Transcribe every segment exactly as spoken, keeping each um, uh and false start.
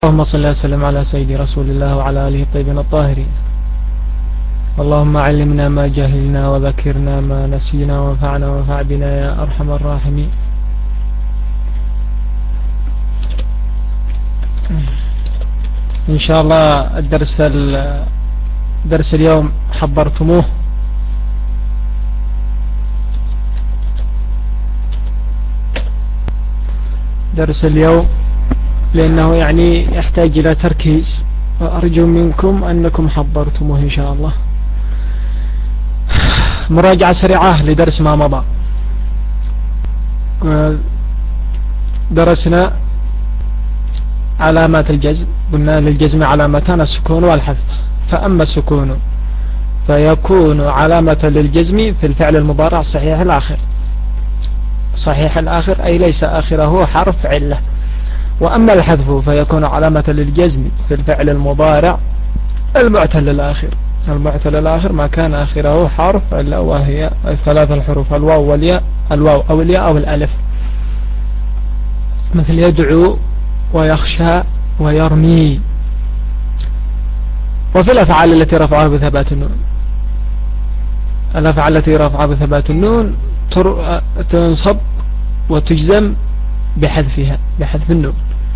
اللهم صل وسلم على سيد رسول الله وعلى آله الطيبين الطاهرين. اللهم علمنا ما جهلنا وذكرنا ما نسينا وانفعنا وانفع بنا يا أرحم الراحمين. إن شاء الله الدرس درس اليوم حضرتموه. درس اليوم لأنه يعني يحتاج إلى تركيز، وأرجو منكم أنكم حضرتموه إن شاء الله. مراجعة سريعة لدرس ما مضى. درسنا علامات الجزم، قلنا للجزم علامتان السكون والحذف، فأما السكون فيكون علامة للجزم في الفعل المضارع صحيح الآخر، صحيح الآخر أي ليس آخره حرف علة. وأما الحذف فيكون علامة للجزم في الفعل المضارع المعتل الآخر، المعتل الآخر ما كان آخره حرف علة، وهي ثلاث الحروف الواو والياء، الواو أو الياء أو الألف، مثل يدعو ويخشى ويرمي. وفي الأفعال التي رفعها بثبات النون، الأفعال التي رفعها بثبات النون تنصب وتجزم بحذفها، بحذف النون.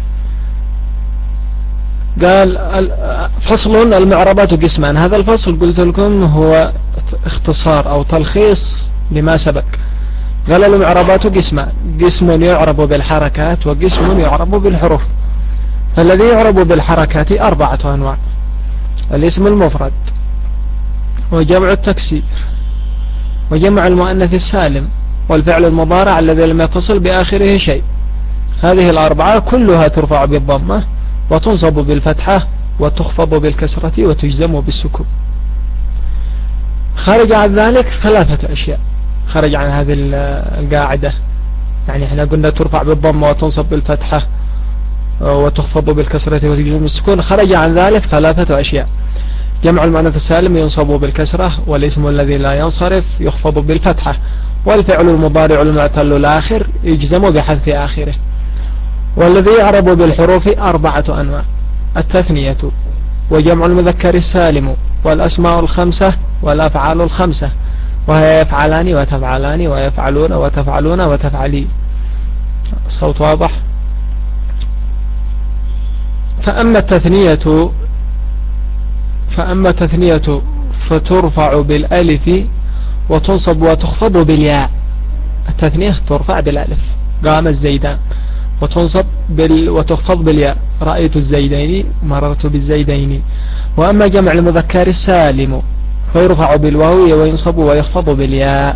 قال فصل المعربات قسمان. هذا الفصل قلت لكم هو اختصار أو تلخيص لما سبق. قال المعربات قسمان، قسم يعرب بالحركات وقسم يعرب بالحروف. فالذي يعرب بالحركات أربعة أنواع: الاسم المفرد، وجمع التكسير، وجمع المؤنث السالم، والفعل المضارع الذي لم يتصل بآخره شيء. هذه الأربعة كلها ترفع بالضمة وتنصب بالفتحة وتخفض بالكسرة وتجزم بالسكون. خرج عن ذلك ثلاثة أشياء، خرج عن هذه القاعدة. يعني احنا قلنا ترفع بالضمة وتنصب بالفتحة وتخفض بالكسرة وتجزم بالسكون. خرج عن ذلك ثلاثة أشياء: جمع المؤنث السالم ينصب بالكسرة، والاسم الذي لا ينصرف يخفض بالفتحة، والفعل المضارع المعتل الآخر يجزم بحذف آخره. والذي يعرب بالحروف أربعة أنواع: التثنية، وجمع المذكر السالم، والأسماء الخمسة، والأفعال الخمسة، وهي يفعلان وتفعلان ويفعلون وتفعلون وتفعلين. الصوت واضح؟ فأما التثنية فأما التثنية فترفع بالألف وتنصب وتخفض بالياء. التثنية ترفع بالألف، قام الزيدان، وتنصب بال وتخفض بالياء، رأيت الزيدين، مررت بالزيدين. وأما جمع المذكر السالم فيرفع بالواو وينصب ويخفض بالياء: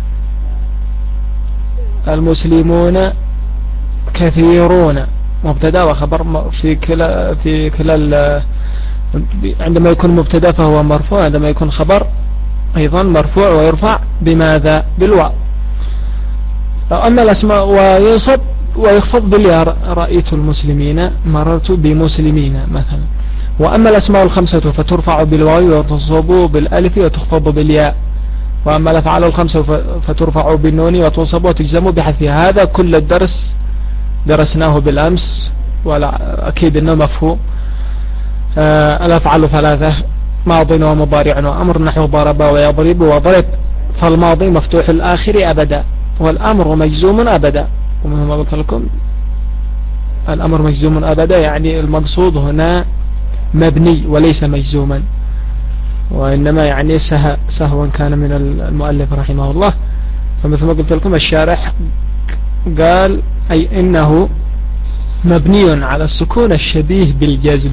المسلمون كثيرون، مبتدا وخبر في كلا في كلا. عندما يكون مبتدا فهو مرفوع، عندما يكون خبر أيضا مرفوع ويرفع بماذا؟ بالواو. أما الأسماء وينصب ويخفض بالياء، رأيت المسلمين، مررت بمسلمين مثلا. وأما الأسماء الخمسة فترفع بالواو وتنصب بالألف وتخفض بالياء. وأما الأفعال الخمسة فترفع بالنون وتنصب وتجزم بحذفها. هذا كل الدرس درسناه بالأمس، ولا أكيد أنه مفهوم. آه الأفعال ثلاثة: ماض ومضارع وأمر، نحو ضرب ويضرب وضرب. فالماضي مفتوح الآخر أبدا، والأمر مجزوم أبدا. ومما قلت لكم الأمر مجزوم أبدا، يعني المقصود هنا مبني وليس مجزوما، وإنما يعني سه سهوا كان من المؤلف رحمه الله. فمثل ما قلت لكم الشارح قال أي إنه مبني على السكون الشبيه بالجزم.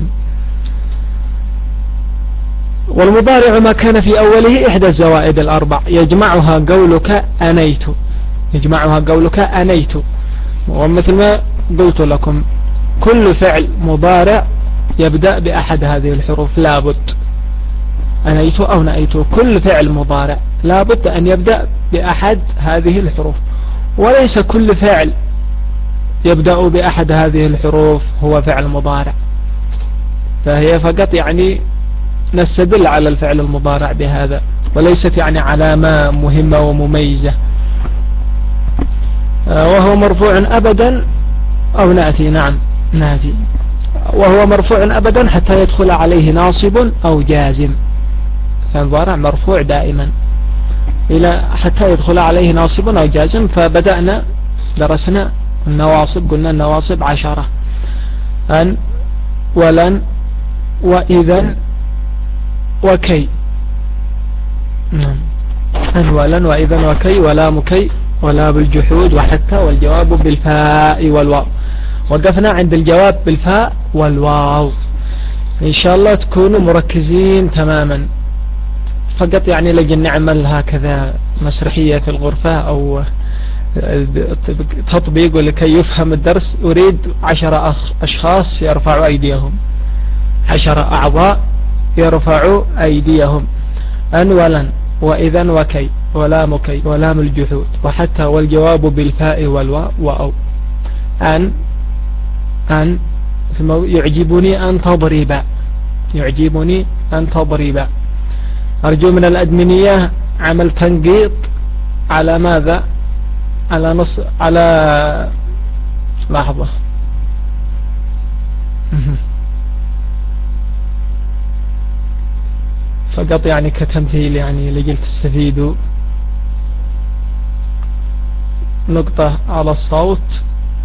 والمضارع ما كان في أوله إحدى الزوائد الأربع يجمعها قولك أنيت، يجمعها قولك أنيت. ومثل ما قلت لكم كل فعل مضارع يبدأ بأحد هذه الحروف لابد، أنيت أو نأيت، كل فعل مضارع لابد أن يبدأ بأحد هذه الحروف، وليس كل فعل يبدأ بأحد هذه الحروف هو فعل مضارع. فهي فقط يعني نستدل على الفعل المضارع بهذا، وليست يعني علامة مهمة ومميزة. وهو مرفوع أبدا أو نأتي، نعم نأتي. وهو مرفوع أبدا حتى يدخل عليه ناصب أو جازم. فالمضارع مرفوع دائما إلى حتى يدخل عليه ناصب أو جازم. فبدأنا درسنا النواصب، قلنا النواصب عشرة: أن ولن وإذا وكي. أن ولن وإذا وكي ولام كي ولام الجحود وحتى، والجواب بالفاء والواو. وقفنا عند الجواب بالفاء والواو. إن شاء الله تكونوا مركزين تماما، فقط يعني لجن نعمل هكذا مسرحية في الغرفة أو تطبيق ولكي يفهم الدرس. أريد عشر أشخاص يرفعوا أيديهم، عشر أعضاء يرفعوا أيديهم: أن ولن وإذا وكي ولام كي ولام الجحود وحتى، والجواب بالفاء والواو وأو. أن أن ثم يعجبني أن تضرب، يعجبني أن تضرب. أرجو من الأدمنية عمل تنقيط على ماذا؟ على نص على لحظة فقط يعني كتمثيل، يعني لجل تستفيدوا. نقطة على الصوت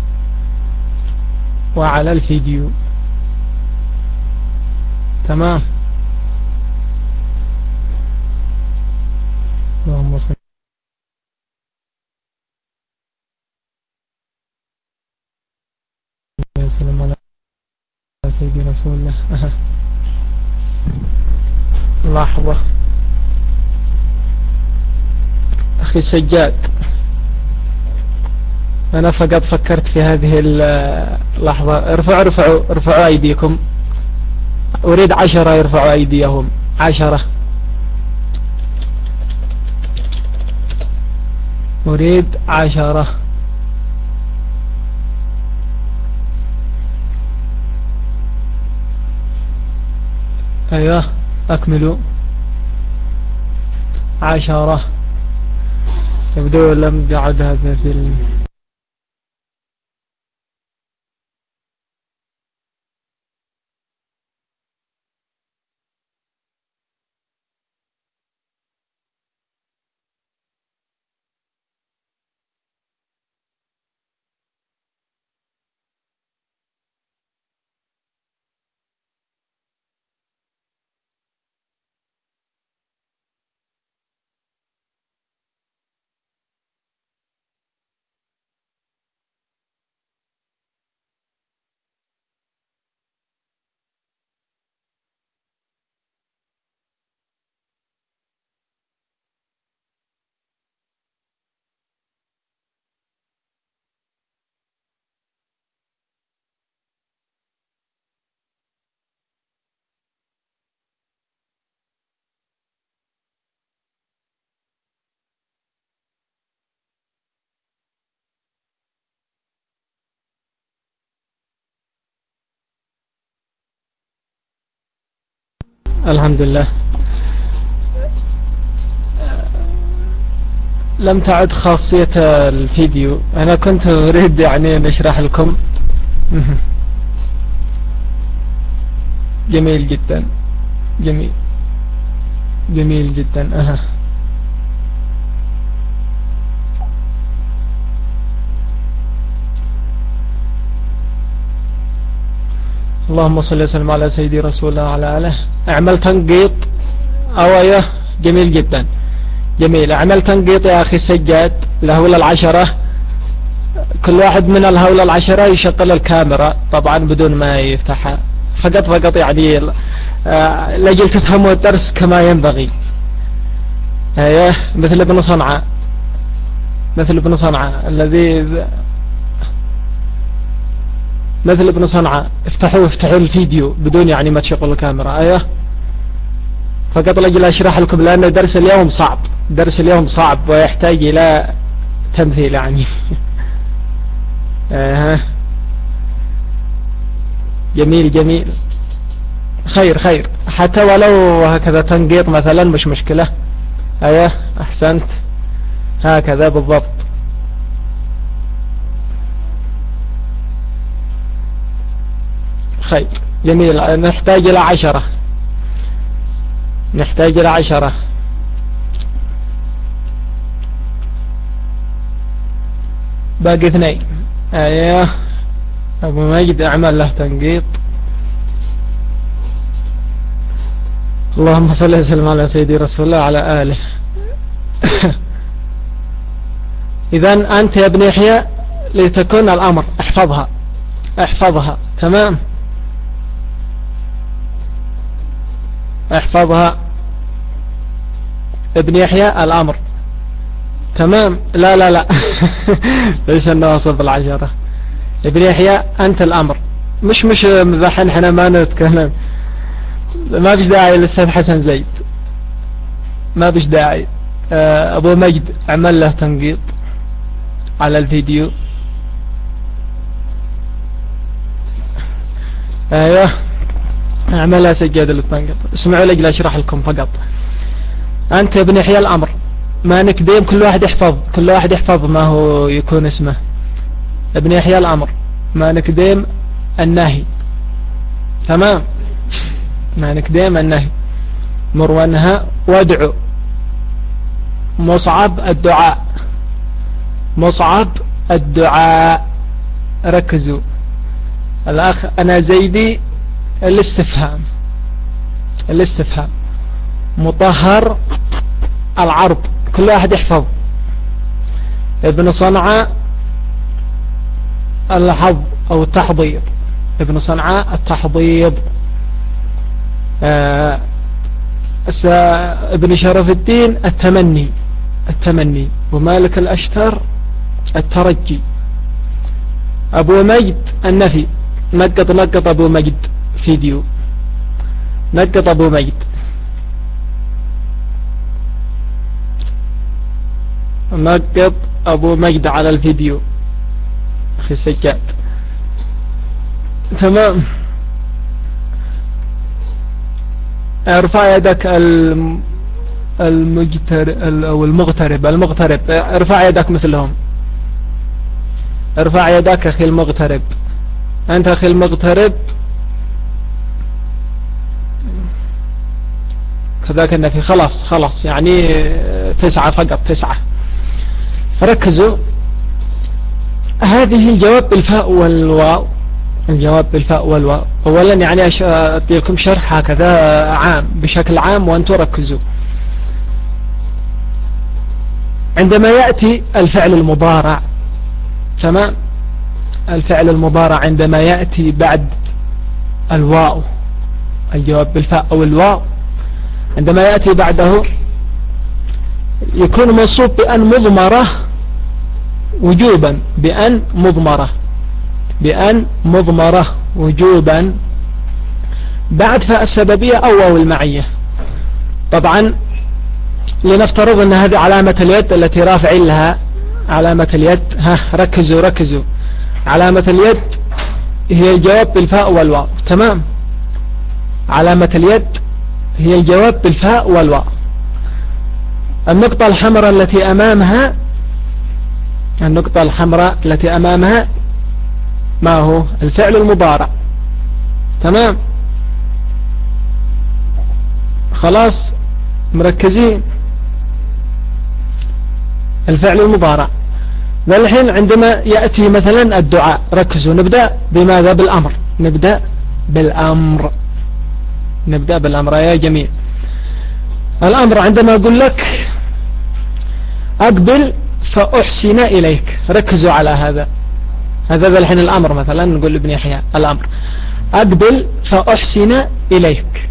وعلى الفيديو. تمام. اللهم صل وسلم على سيدنا رسول الله. لحظة أخي سجاد، أنا فقط فكرت في هذه اللحظة. ارفعوا ارفعوا ارفعوا أيديكم. أريد عشرة يرفعوا أيديهم، عشرة. أريد عشرة. أيوه أكملوا. عشرة. يبدو لم يعد هذا في ال... الحمد لله. لم تعد خاصية الفيديو. أنا كنت أريد يعني نشرح لكم. جميل جدا، جميل جميل جدا. أها اللهم صل وسلم على سيدي رسول الله وعلى آله. اعمل تنقيط. أويه جميل جدا، جميل. اعمل تنقيط يا أخي السجاد لهول العشرة. كل واحد من الهول العشرة يشغل الكاميرا طبعا بدون ما يفتحها، فقط فقط يعني آه لجل تفهموا الدرس كما ينبغي. ايه مثل ابن صنعاء، مثل ابن صنعاء الذي مثل ابن صنعاء. افتحوا افتحوا الفيديو بدون يعني ما تشغلوا الكاميرا. ايه فقط لجل اشرح لكم، لان درس اليوم صعب، درس اليوم صعب ويحتاج الى تمثيل يعني. ايه جميل جميل. خير خير، حتى ولو هكذا تنقيط مثلا مش مشكلة. ايه احسنت، هكذا بالضبط. خير جميل. نحتاج إلى عشرة، نحتاج إلى عشرة. باقي اثنين. ايوه ابو مجد اعمل له تنقيط. اللهم صل وسلم على سيدي رسول الله على آله. إذن أنت يا ابن يحيى لتكون الأمر احفظها، احفظها تمام، احفظها ابن يحيى الأمر تمام. لا لا لا ليس النواصب بالعشرة. ابن يحيى أنت الأمر، مش مش ذحين احنا ما نتكلم، ما بيش داعي للأستاذ حسن زيد، ما بيش داعي. أبو مجد عمل له تنقيط على الفيديو. ايوه اعملها سجادة للتنقيط. اسمعوا لي اشرح لكم فقط. انت يا ابن يحيى الامر، ما نكديم، كل واحد يحفظ، كل واحد يحفظ ما هو يكون اسمه. ابن يحيى الامر، ما نكديم النهي تمام، ما نكديم النهي. مر وانهى وادعو. مصعب الدعاء، مصعب الدعاء، ركزوا. الأخ أنا زيدي الاستفهام، الاستفهام. مطهر العرض، كل واحد يحفظ. ابن صنعاء الحظ أو التحضيض، ابن صنعاء التحضيض. آه ابن شرف الدين التمني، التمني. ومالك الأشتر الترجي. أبو مجد النفي. نقط نقط أبو مجد فيديو، نقط أبو مجد، نقط أبو مجد على الفيديو أخي سجاد تمام. ارفع يدك المجترب أو المغترب، المغترب ارفع يدك مثلهم، ارفع يدك أخي المغترب. أنت أخي المغترب كذاك النفي. خلاص خلاص يعني تسعة فقط، تسعة. ركزوا. هذه الجواب بالفاء والواو، الجواب بالفاء والواو. أولا يعني أعطي لكم شرح هكذا عام بشكل عام وأنتم ركزوا. عندما يأتي الفعل المضارع تمام، الفعل المضارع عندما يأتي بعد الواو، الجواب بالفاء أو الواو، عندما يأتي بعده يكون منصوب بأن مضمرة وجوبا، بأن مضمرة، بأن مضمرة وجوبا بعد فاء السببية أو واو المعية. طبعا لنفترض أن هذه علامة اليد التي رافعين لها، علامة اليد. ها ركزوا ركزوا. علامة اليد هي الجواب بالفاء والواو تمام، علامة اليد هي الجواب بالفاء والواو. النقطة الحمراء التي أمامها، النقطة الحمراء التي أمامها ما هو؟ الفعل المضارع تمام. خلاص مركزين. الفعل المضارع. والحين عندما يأتي مثلا الدعاء، ركزوا. نبدأ بماذا؟ بالأمر. نبدأ بالأمر، نبدأ بالأمر يا جميل. الأمر عندما أقول لك أقبل فأحسن إليك، ركزوا على هذا. هذا الحين الأمر. مثلا نقول لابن يحيى الأمر أقبل فأحسن إليك.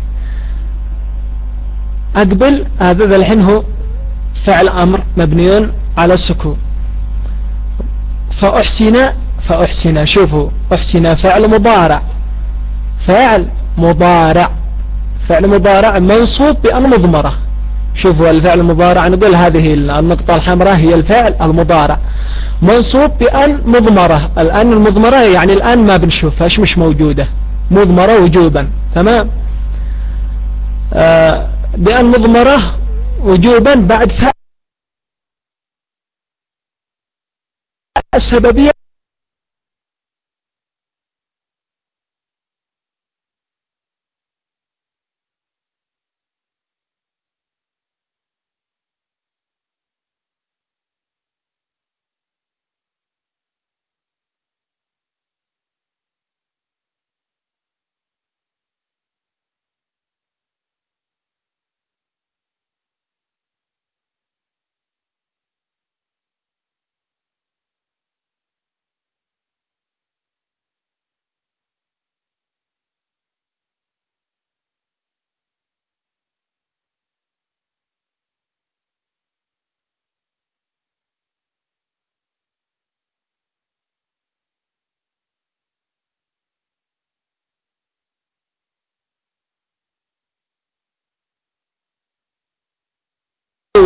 أقبل هذا الحين هو فعل أمر مبني على السكون. فأحسن، فأحسن شوفوا، أحسن فعل مضارع، فعل مضارع، فعل مضارع منصوب بأن مضمرة. شوفوا الفعل المضارع، نقول هذه النقطة الحمراء هي الفعل المضارع منصوب بأن مضمرة. الآن المضمرة يعني الآن ما بنشوفهاش، مش موجودة، مضمرة وجوبا تمام. آه بأن مضمرة وجوبا بعد فاء السببية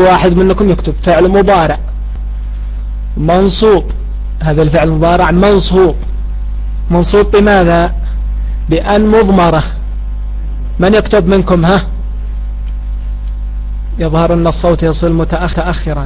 واحد منكم يكتب فعل مضارع منصوب. هذا الفعل المضارع منصوب. منصوب بماذا؟ بأن مضمرة. من يكتب منكم؟ ها، يظهر أن الصوت يصل متأخرا.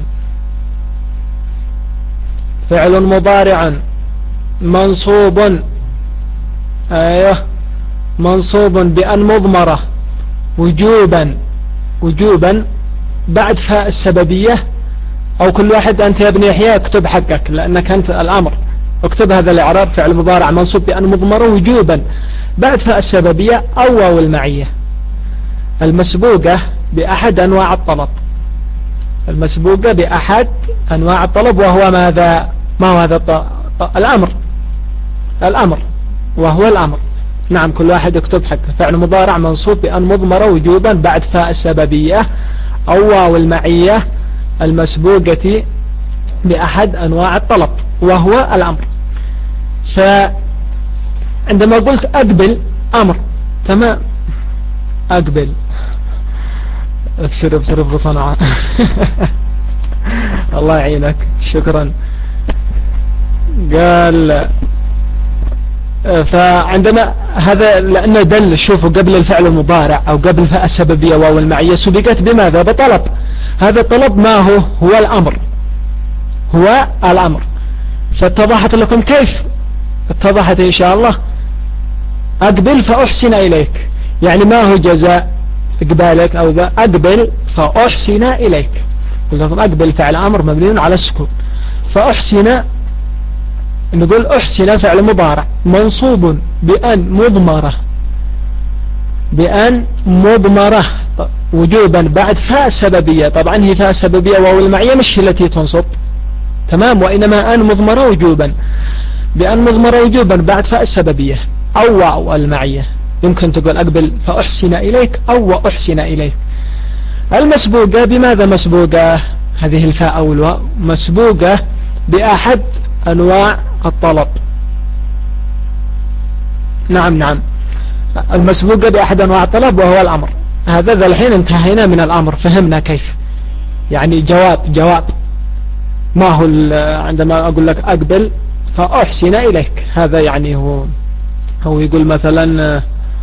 فعل مضارع منصوب، ايوه منصوب بأن مضمرة وجوبا، وجوبا بعد فاء السببية. او كل واحد انت يا ابن يحيى اكتب حقك لانك انت الامر، اكتب هذا الاعراب. فعل مضارع منصوب بأن مضمرة وجوبا بعد فاء السببية او واو المعية المسبوقة بأحد أنواع الطلب. المسبوقة بأحد أنواع الطلب وهو ماذا؟ ما هو هذا؟ الأمر. الأمر وهو الأمر. نعم كل واحد يكتب حقه. فعل مضارع منصوب بأن مضمرة وجوبا بعد فاء السببية أو واو المعية المسبوقة بأحد أنواع الطلب وهو الأمر. فعندما قلت أقبل أمر، تمام، أقبل ابصر ابصر بصنعة الله يعينك، شكرا. قال فعندما هذا لأنه دل، شوفوا قبل الفعل المضارع أو قبل فاء السببية واو المعية سبقت بماذا؟ بطلب. هذا الطلب ما هو؟ هو الأمر، هو الأمر. فاتضحت لكم كيف؟ اتضحت إن شاء الله. أقبل فأحسن إليك، يعني ما هو جزاء إقبالك أو ذا؟ أقبل فأحسن إليك. أقبل فعل أمر مبني على السكون. فأحسن، نقول أحسن فعل مضارع منصوب بأن مضمرة، بأن مضمرة وجوبا بعد فاء سببية. طبعا هي فاء سببية واو المعية مش هي التي تنصب، تمام، وإنما أن مضمرة وجوبا، بأن مضمرة وجوبا بعد فاء السببية أو واو المعية. يمكن تقول أقبل فأحسن إليك أو وأحسن إليك. المسبوقة بماذا مسبوقة؟ هذه الفاء أو الواو مسبوقة بأحد أنواع الطلب. نعم نعم المسبوقة بأحد أنواع الطلب وهو الأمر. هذا ذا الحين انتهينا من الأمر، فهمنا كيف يعني جواب. جواب ما هو عندما أقول لك أقبل فأحسن إليك، هذا يعني هو هو يقول مثلا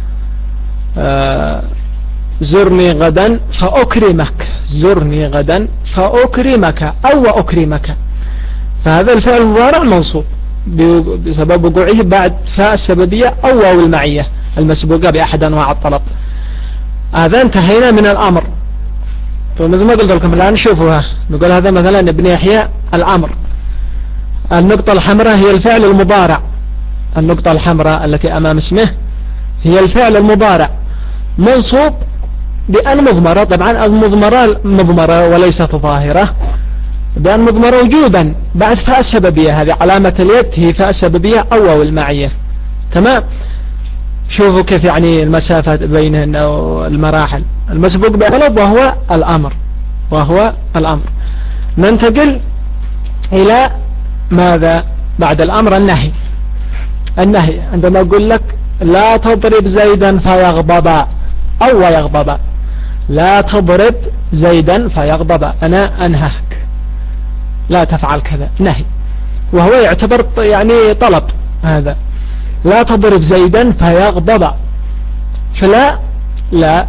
آه زرني غدا فأكرمك، زرني غدا فأكرمك أو وأكرمك. فهذا الفعل المضارع منصوب بسبب وقوعه بعد فاء السببية أو واو المعية المسبوقة بأحد أنواع الطلب. هذا انتهينا من الأمر. فمثل ما قلت لكم الآن شوفوها، نقول هذا مثلا ابن يحيى الأمر. النقطة الحمراء هي الفعل المضارع، النقطة الحمراء التي أمام اسمه هي الفعل المضارع منصوب بأن مضمرة. طبعا المضمرة مضمرة وليست ظاهرة، بأن مضمرة وجوبا بعد فاء السببية. هذه علامة اليد هي فاء السببية أو واو المعية، تمام. شوفوا كيف يعني المسافة بينهن أو المراحل. المسبوق بطلب وهو الأمر، وهو الأمر. ننتقل إلى ماذا بعد الأمر؟ النهي. النهي عندما أقول لك لا تضرب زيدا فيغضب أو ويغضب. لا تضرب زيدا فيغضب، أنا أنهاك لا تفعل كذا، نهي، وهو يعتبر يعني طلب. هذا لا تضرب زيدا فيغضب، فلا لا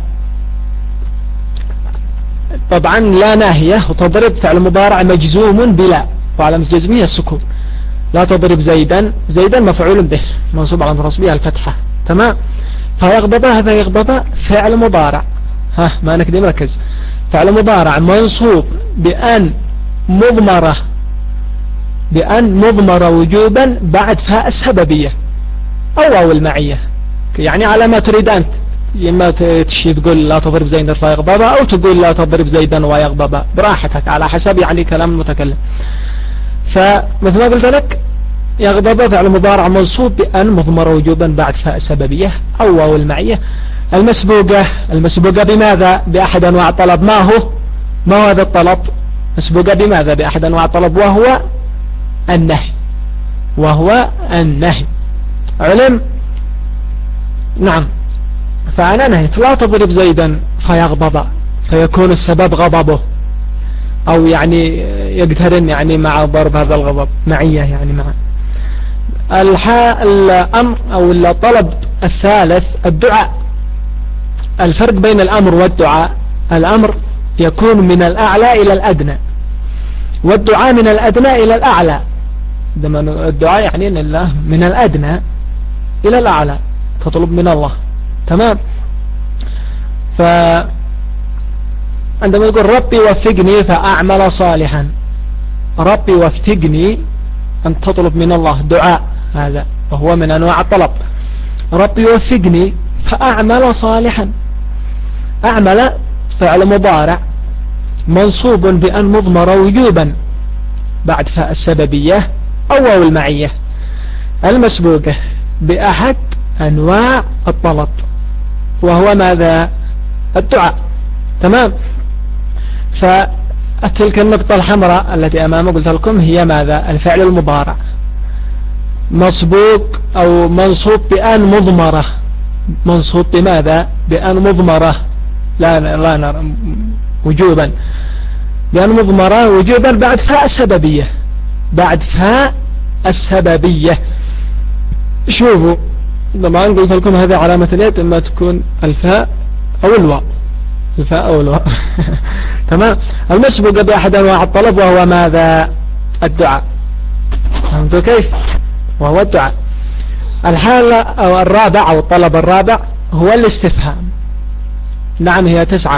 طبعا لا ناهية، وتضرب فعل مضارع مجزوم بلا وعلامة جزمه السكون. لا تضرب زيدا، زيدا مفعول به منصوب على نصبه الفتحة، تمام. فيغضب، هذا يغضب فعل مضارع، ها ما نكدي مركز، فعل مضارع منصوب بأن مضمرة، بأن مضمرة وجوبا بعد فاء السببية أو واو المعية. يعني على ما تريد أنت، إما تشي تقول لا تضرب زيدا فيغضب أو تقول لا تضرب زيدا ويغضب، براحتك على حسب يعني كلام المتكلم. فمثل ما قلت لك يغضب فعل مضارع منصوب بأن مضمرة وجوبا بعد فاء السببية أو واو المعية. المسبوقة، المسبوقة بماذا؟ بأحد أنواع الطلب. ما هو؟ ما هو هذا الطلب؟ مسبوقة بماذا؟ بأحد أنواع الطلب وهو النهي، وهو النهي. علم؟ نعم. فأنا نهيت لا تضرب زيدا فيغضب، فيكون السبب غضبه. أو يعني يقترن يعني مع ضرب هذا الغضب، معية يعني مع الحاء. الأمر أو الطلب الثالث الدعاء. الفرق بين الأمر والدعاء: الأمر يكون من الأعلى إلى الأدنى، والدعاء من الأدنى إلى الأعلى. الدعاء يعني أن الله من الأدنى إلى الأعلى، تطلب من الله. تمام. فعندما يقول ربي وفقني فأعمل صالحا، ربي وفقني أن تطلب من الله دعاء، هذا وهو من أنواع الطلب. ربي وفقني فأعمل صالحا. أعمل فعل مضارع منصوب بأن مضمر وجوبا بعد فاء السببية أو واو المعية المسبوقة بأحد أنواع الطلب، وهو ماذا؟ الدعاء. تمام. فتلك النقطة الحمراء التي أمامه قلت لكم هي ماذا؟ الفعل المضارع مسبوق أو منصوب بأن مضمرة. منصوب بماذا؟ بأن مضمرة، لا لا نرى وجوبا، بأن مضمرة وجوبا بعد فاء السببية، بعد فاء السببية. شوفوا طبعا قلت لكم هذه علامة اليد، إما تكون الفاء أو الواو، الفاء أو الواو. تمام. المسبوق بأحد أنواع الطلب وهو ماذا؟ الدعاء. فهمتوا كيف؟ وهو الدعاء. الحالة أو الرابع أو الطلب الرابع هو الاستفهام. نعم هي تسعة.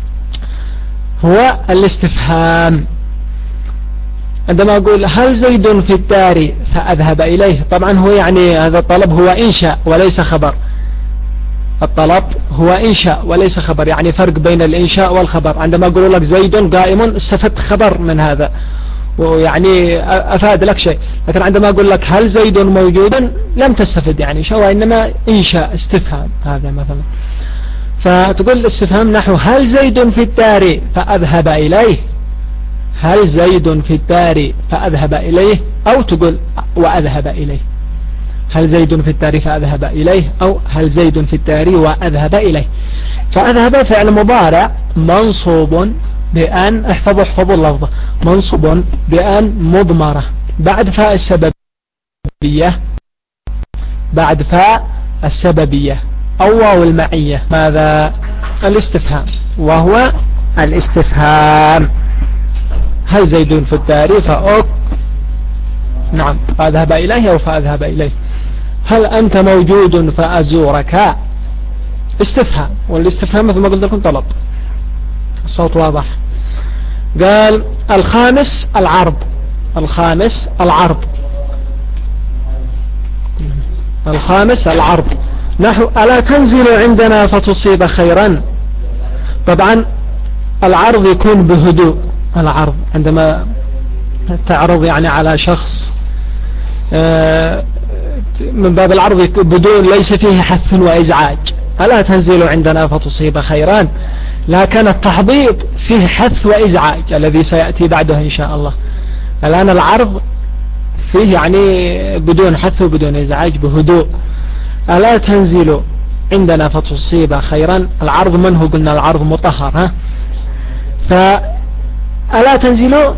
هو الاستفهام. عندما أقول هل زيد في الدار فأذهب إليه، طبعا هو يعني هذا الطلب هو إنشاء وليس خبر. الطلب هو إنشاء وليس خبر، يعني فرق بين الإنشاء والخبر. عندما أقول لك زيد قائم استفدت خبر من هذا ويعني أفاد لك شيء، لكن عندما أقول لك هل زيد موجودا لم تستفد يعني شيء، وإنما إنشاء استفهام هذا مثلا. فتقول الاستفهام نحو هل زيد في الدار فأذهب إليه، هل زيد في الدار فأذهب إليه، أو تقول وأذهب إليه. هل زيد في الدار فأذهب إليه، أو هل زيد في الدار وأذهب إليه. فأذهب فعل مضارع منصوب بأن، احفظوا احفظوا اللفظة، منصوب بأن مضمرة بعد فاء السببية، بعد فاء السببية أو واو المعية. ماذا؟ الاستفهام، وهو الاستفهام. هل زيد في الدار فأك نعم فأذهب إليه أو فأذهب إليه. هل أنت موجود فأزورك. استفهام، والاستفهام مثل ما قلت لكم طلب. الصوت واضح. قال الخامس العرض. الخامس العرض. الخامس العرض نحو ألا تنزل عندنا فتصيب خيرا. طبعا العرض يكون بهدوء. العرض عندما تعرض يعني على شخص من باب العرض بدون ليس فيه حث وإزعاج. ألا تنزل عندنا فتصيب خيرا، لكن التحضيض فيه حث وإزعاج الذي سيأتي بعده إن شاء الله. الآن العرض فيه يعني بدون حث وبدون إزعاج بهدوء. ألا تنزل عندنا فتصيب خيرا. العرض من هو؟ قلنا العرض مطهر. ها فألا تنزل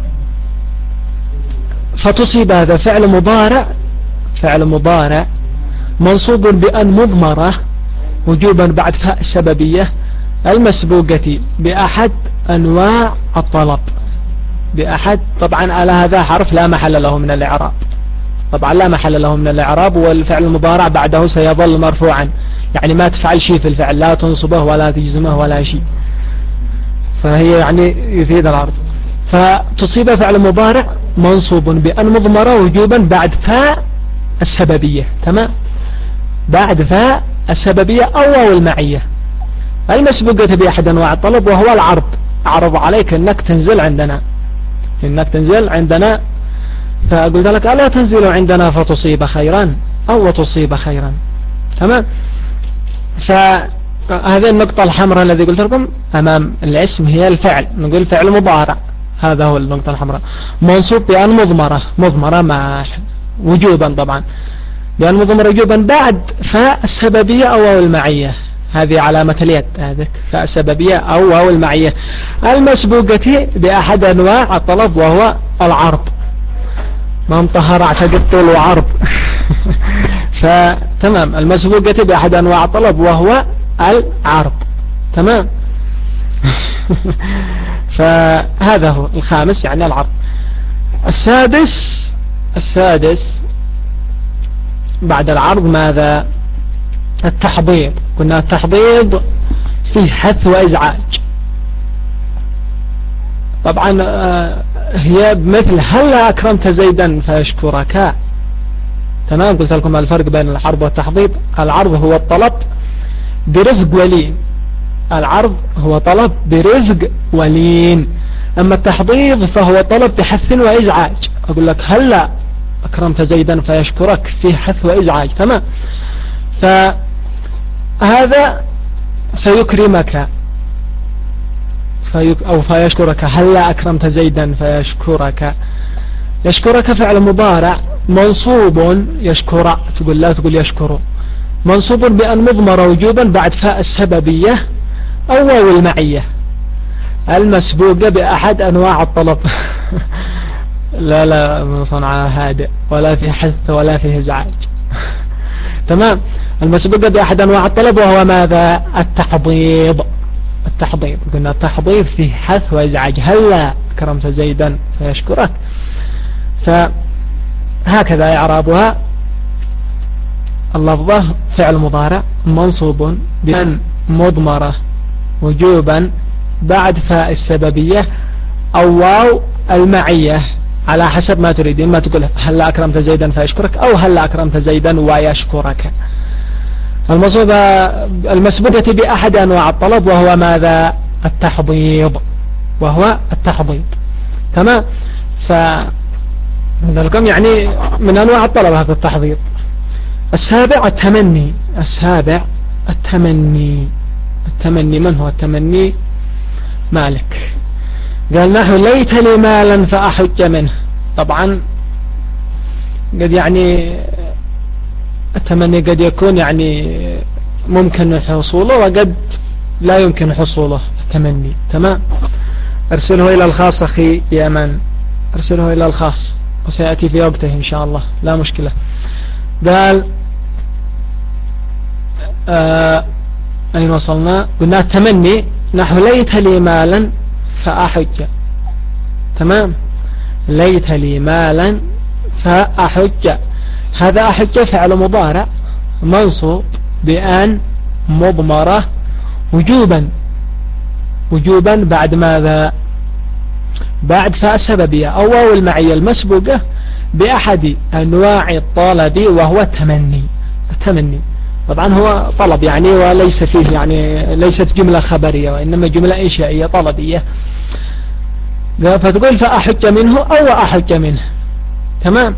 فتصيب هذا فعل مضارع، فعل مضارع منصوب بأن مضمرة وجوبا بعد فاء السببية المسبوقة بأحد أنواع الطلب. بأحد طبعا على هذا حرف لا محل له من الإعراب، طبعا لا محل له من الإعراب، والفعل المضارع بعده سيظل مرفوعا، يعني ما تفعل شيء في الفعل، لا تنصبه ولا تجزمه ولا شيء، فهي يعني يفيد العرض. فتصيب فعل مضارع منصوب بأن مضمرة وجوبا بعد فاء السببية. تمام. بعد فاء السببية أو واو المعية المسبوقة بأحد أنواع الطلب وهو العرض. أعرض عليك أنك تنزل عندنا، أنك تنزل عندنا، فقلت لك ألا تنزل عندنا فتصيب خيرا أو تصيب خيرا. تمام. فهذه النقطة الحمراء الذي قلت لكم أمام الاسم هي الفعل، نقول فعل مضارع، هذا هو النقطة الحمراء منصوب بأن مضمرة، مضمرة مع وجوبا، طبعا بأن مضمرة وجوبا بعد فاء السببية أو واو المعية هذه علامة اليد، هذه فاء سببية أو واو المعية. المسبوقة بأحد أنواع الطلب وهو العرض. ما مطهر اعتقد طول وعرض. فتمام، المسبوقة بأحد أنواع الطلب وهو العرض. تمام. فهذا هو الخامس، يعني العرض. السادس السادس بعد العرض ماذا؟ التحضيض. قلنا التحضيض فيه حث وإزعاج. طبعا هي بمثل هل أكرمت زيدا فيشكرك. تمام. قلت لكم الفرق بين العرض والتحضيض. العرض هو الطلب برفق ولين، العرض هو طلب برفق ولين. أما التحضيض فهو طلب بحث وإزعاج. أقول لك هل أكرمت زيدا فيشكرك، فيه حث وإزعاج. تمام. فهذا فيكرمك فيك أو فيشكرك. هل أكرمت زيدا فيشكرك. يشكرك فعل مضارع منصوب، يشكر تقول لا تقول يشكر، منصوب بأن مضمر وجوبا بعد فاء السببية أو واو المعية المسبوقة بأحد أنواع الطلب. لا لا من صنع هادئ ولا في حث ولا في إزعاج. تمام. المسبوقة بأحد أنواع الطلب وهو ماذا؟ التحضيض. التحضيض قلنا التحضيض فيه حث وإزعاج. هلا كرمت زيدا فيشكرك. فهكذا إعرابها. اللفظة فعل مضارع منصوب بأن مضمرة وجوبا بعد فاء السببية أو واو المعية على حسب ما تريد. ما تقول هل أكرمت زيدا فيشكرك أو هل أكرمت زيدا ويشكرك. المصوبة المسبوقة بأحد أنواع الطلب وهو ماذا؟ التحضيض. وهو التحضيض. تمام. فلكم يعني من أنواع الطلب هذا التحضيض. السابع التمني. السابع التمني. التمني من هو التمني؟ مالك قال نحو ليت لي مالا فأحج منه. طبعا قد يعني التمني قد يكون يعني ممكن حصوله وقد لا يمكن حصوله التمني. تمام. ارسله إلى الخاص أخي يمن، ارسله إلى الخاص وسيأتي في وقته إن شاء الله، لا مشكلة. قال آه أين وصلنا؟ قلنا التمني نحو ليت لي مالا فأحج. تمام. ليت لي مالا فأحج. هذا أحج فعل مضارع منصوب بأن مضمرة وجوبا. وجوبا بعد ماذا؟ بعد فاء سببية أو واو المعية المسبوقة بأحد أنواع الطلب وهو التمني. التمني طبعا هو طلب يعني وليس فيه يعني ليست جملة خبرية وإنما جملة إنشائية طلبية. فتقول فأحج منه أو أحج منه. تمام.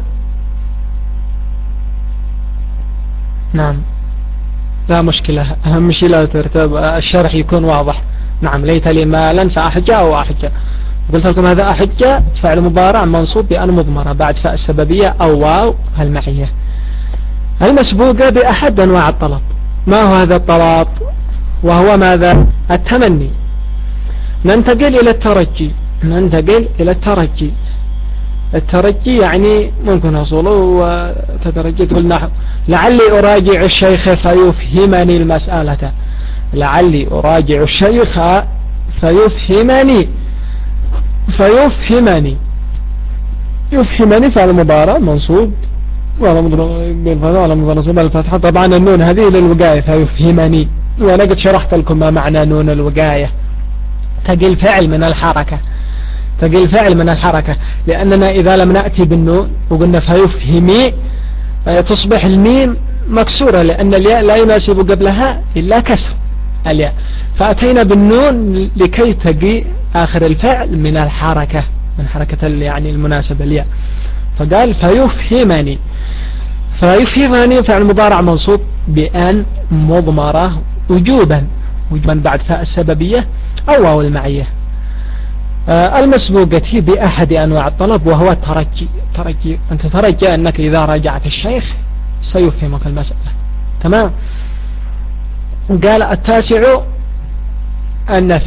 نعم لا مشكلة، أهم شيء لا ترتب الشرح يكون واضح. نعم ليت لي مالا فأحج أو أحج. قلت لكم هذا أحج فعل مضارع منصوب بأن مضمرة بعد فاء السببية أو واو المعية المسبوقة بأحد أنواع الطلب. ما هو هذا الطلب؟ وهو ماذا؟ التمني. ننتقل إلى الترجي. ننتقل إلى الترجي. الترجي يعني ممكن حصوله وتترجي تقول نحو لعلي أراجع الشيخ فيفهمني المسألة. لعلي أراجع الشيخ فيفهمني. فيفهمني يفهمني فعل مضارع منصوب ولا بالفتحة ولا منصوب بالفتحة. طبعا النون هذه للوقاية فيفهمني، وأنا قد شرحت لكم ما معنى نون الوقاية. تقل فعل من الحركة. تقل فعل من الحركة لأننا إذا لم نأتي بالنون وقلنا فيفهمي تصبح الميم مكسورة لأن الياء لا يناسب قبلها إلا كسر الياء. فأتينا بالنون لكي تقي آخر الفعل من الحركة، من حركة يعني المناسبة الياء. فقال فيفهمني. فيفهمني فعل مضارع منصوب بأن مضمرة وجوبا. وجوبا بعد فاء السببية أو واو المعية آه المسبوقة بأحد أنواع الطلب وهو الترجي. ترجي أنت ترجى أنك إذا راجعت الشيخ سيفهمك المسألة. تمام. قال التاسع النفي،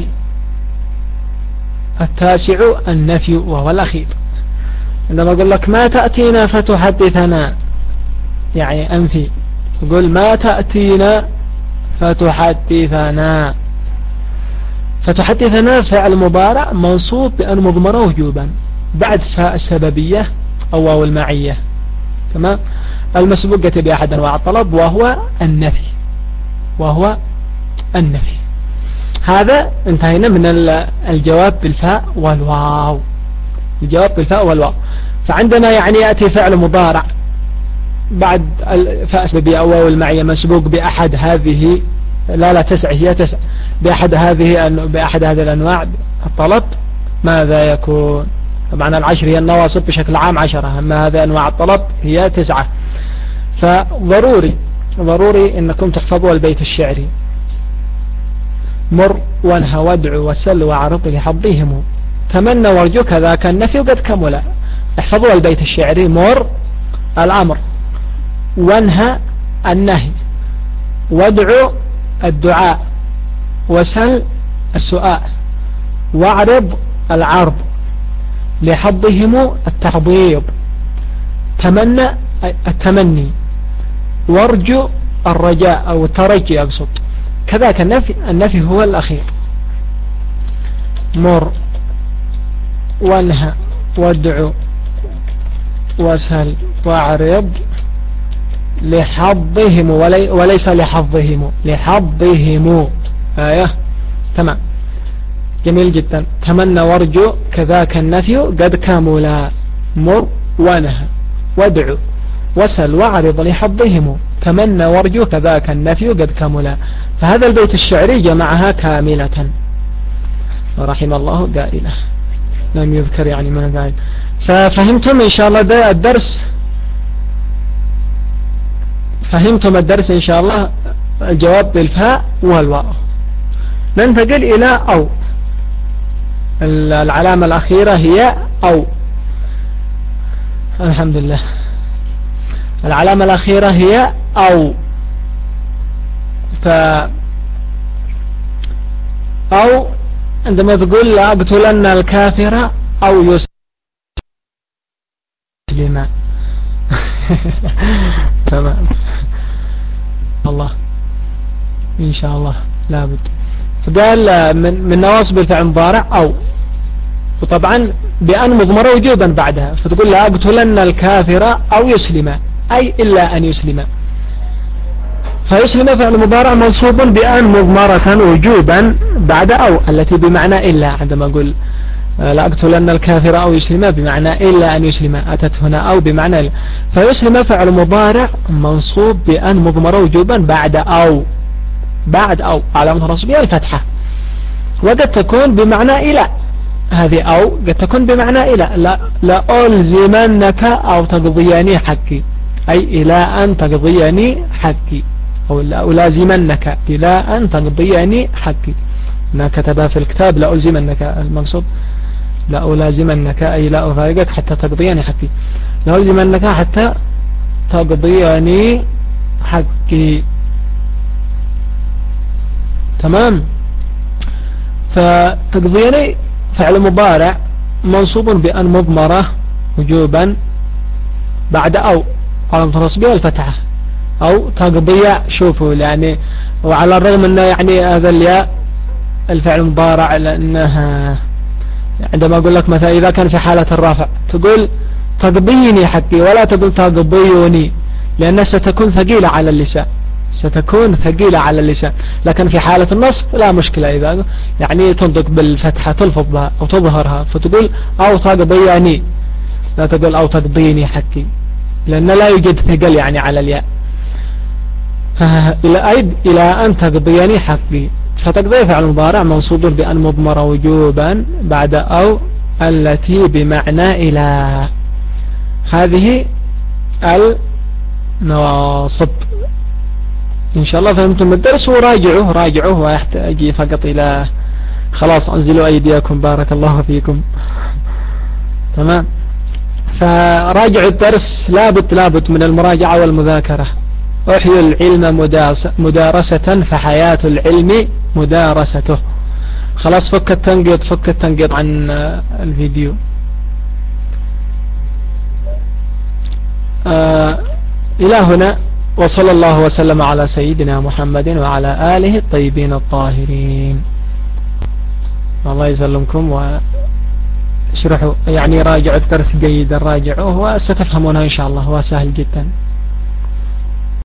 التاسع النفي وهو الأخير. عندما أقول لك ما تأتينا فتحدثنا يعني أنفي، يقول ما تأتينا فتحدثنا. فتحدثنا فعل مضارع منصوب بأن مضمره وجوبا بعد فاء السببية أو واو المعية، تمام، المسبوقة بأحد أنواع الطلب وهو النفي، وهو النفي. هذا انتهينا من الجواب بالفاء والواو، الجواب بالفاء والواو. فعندنا يعني يأتي فعل مضارع بعد الفاء السببية أو واو المعية مسبوق بأحد هذه، لا لا تسع، هي تسع، بأحد هذه بأحد هذه الأنواع الطلب، ماذا يكون؟ طبعا العشر هي النواصب بشكل عام عشرة، أما هذه أنواع الطلب هي تسعة. فضروري ضروري إنكم تحفظوا البيت الشعري: مر وانهى وادعو وسل وعرض لحظهم، تمنى وارجو كذاك النفي قد كمل. احفظوا البيت الشعري: مر الأمر، وانهى النهي، وادعو الدعاء، وسل السؤال، واعرض العرض، لحظهم التحضيض، تمنى التمني، وارجو الرجاء أو الترجي أقصد، كذاك النفي، النفي هو الأخير: مر وانهى وادعو وسل واعرض لحظهم، ولي وليس لحظهم، لحظهم. آية، تمام، جميل جدا. تمنى وارجو كذاك النفي قد كملا. مر ونهى وادعو وسل واعرض لحظهم، تمنى وارجو كذاك النفي قد كملا. فهذا البيت الشعري جمعها كاملة، ورحم الله قائله، لم يذكر يعني من قائل. ففهمتم إن شاء الله ده الدرس، فهمتم الدرس إن شاء الله، الجواب بالفاء والواو. ننتقل إلى أو، العلامة الأخيرة هي أو، الحمد لله، العلامة الأخيرة هي أو. ف أو عندما تقول لا أقتلن الكافر أو يسلم تمام، الله إن شاء الله لابد. فقال من, من نواصب الفعل المضارع أو، وطبعا بأن مضمرة وجوبا بعدها، فتقول لا أقتلن الكافر أو يسلم، أي إلا أن يسلم. فيسلم فعل مضارع منصوب بأن مضمرة وجوبا بعد أو التي بمعنى إلا. عندما أقول لا أقتلن الكافر أو يسلم بمعنى إلا أن يسلم، أتت هنا أو بمعنى إلا. فيسلم فعل مضارع منصوب بأن مضمرة وجوبا بعد أو، بعد أو علامة نصبها الفتحة. وقد تكون بمعنى إلى، هذه أو قد تكون بمعنى إلى، لا, لا ألزمنك أو تقضيني حقي، أي إلى أن تقضيني حقي، أو لا ألازمنك إلى أن تقضيني حقي. أنا كتبها في الكتاب لا ألزمنك، المنصوب لا ألازمنك أي لا أفارقك حتى تقضيني حقي، لا ألزمنك حتى تقضيني حقي، تمام. فتقضيني فعل مضارع منصوب بأن مضمرة وجوبا بعد أو علامة نصبها الفتحة، أو تقضية. شوفوا يعني، وعلى الرغم أنه يعني هذا الياء الفعل المضارع، لأنها عندما أقول لك مثلا إذا كان في حالة الرافع تقول تقضيني حقي، ولا تقول تقضيوني، لأنها ستكون ثقيلة على اللسان، ستكون ثقيلة على اللسان. لكن في حالة النصب لا مشكلة، إذا يعني تنطق بالفتحة تلفظ بها أو تظهرها، فتقول أو تقضيني، لا تقول أو تقضيني حقي، لأن لا يوجد ثقل يعني على الياء. إلى أيد إلى أن تقضيني حقي. فتقضي فعل مضارع منصوب بأن مضمر وجوبا بعد أو التي بمعنى إلى. هذه النواصب. إن شاء الله فهمتم الدرس، وراجعوه راجعوه ويحتاج فقط إلى خلاص أنزلوا أيديكم بارك الله فيكم تمام. فراجعوا الدرس، لابد لابد من المراجعة والمذاكرة، أحيوا العلم مدارسة فحياة العلم مدارسته. خلاص فك التنقيط، فك التنقيط عن الفيديو. آه إلى هنا، وصلى الله وسلم على سيدنا محمد وعلى آله الطيبين الطاهرين. الله يسلمكم، واشرحوا يعني راجعوا الدرس جيدا، راجعوه وستفهمونه إن شاء الله، هو سهل جدا.